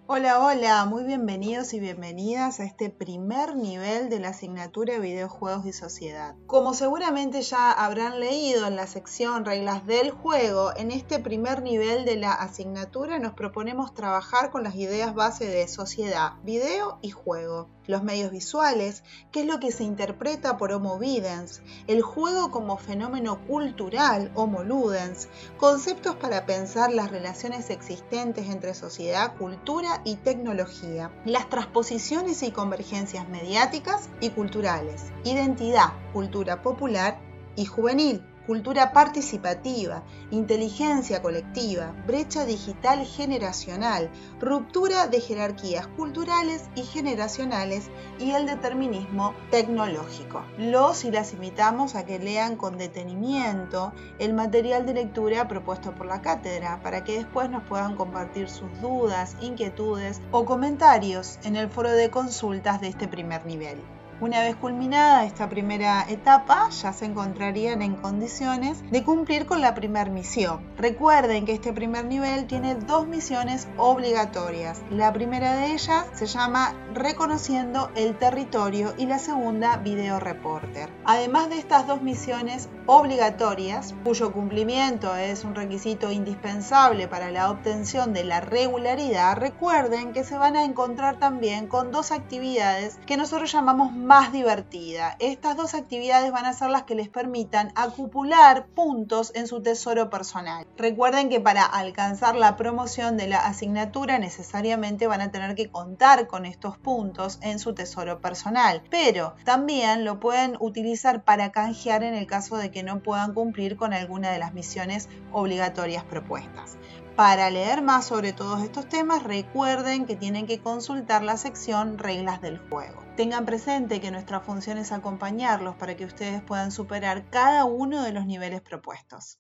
Hola, hola, muy bienvenidos y bienvenidas a este primer nivel de la asignatura de videojuegos y sociedad. Como seguramente ya habrán leído en la sección Reglas del juego, en este primer nivel de la asignatura nos proponemos trabajar con las ideas base de sociedad, video y juego, los medios visuales, qué es lo que se interpreta por Homo Videns, el juego como fenómeno cultural, Homo Ludens, conceptos para pensar las relaciones existentes entre sociedad, cultura y tecnología, las transposiciones y convergencias mediáticas y culturales, identidad, cultura popular y juvenil, cultura participativa, inteligencia colectiva, brecha digital generacional, ruptura de jerarquías culturales y generacionales y el determinismo tecnológico. Los y las invitamos a que lean con detenimiento el material de lectura propuesto por la cátedra para que después nos puedan compartir sus dudas, inquietudes o comentarios en el foro de consultas de este primer nivel. Una vez culminada esta primera etapa, ya se encontrarían en condiciones de cumplir con la primera misión. Recuerden que este primer nivel tiene dos misiones obligatorias. La primera de ellas se llama Reconociendo el territorio y la segunda Video Reporter. Además de estas dos misiones obligatorias, cuyo cumplimiento es un requisito indispensable para la obtención de la regularidad, recuerden que se van a encontrar también con dos actividades que nosotros llamamos más divertida. Estas dos actividades van a ser las que les permitan acumular puntos en su tesoro personal. Recuerden que para alcanzar la promoción de la asignatura necesariamente van a tener que contar con estos puntos en su tesoro personal, pero también lo pueden utilizar para canjear en el caso de que no puedan cumplir con alguna de las misiones obligatorias propuestas. Para leer más sobre todos estos temas, recuerden que tienen que consultar la sección Reglas del juego. Tengan presente que nuestra función es acompañarlos para que ustedes puedan superar cada uno de los niveles propuestos.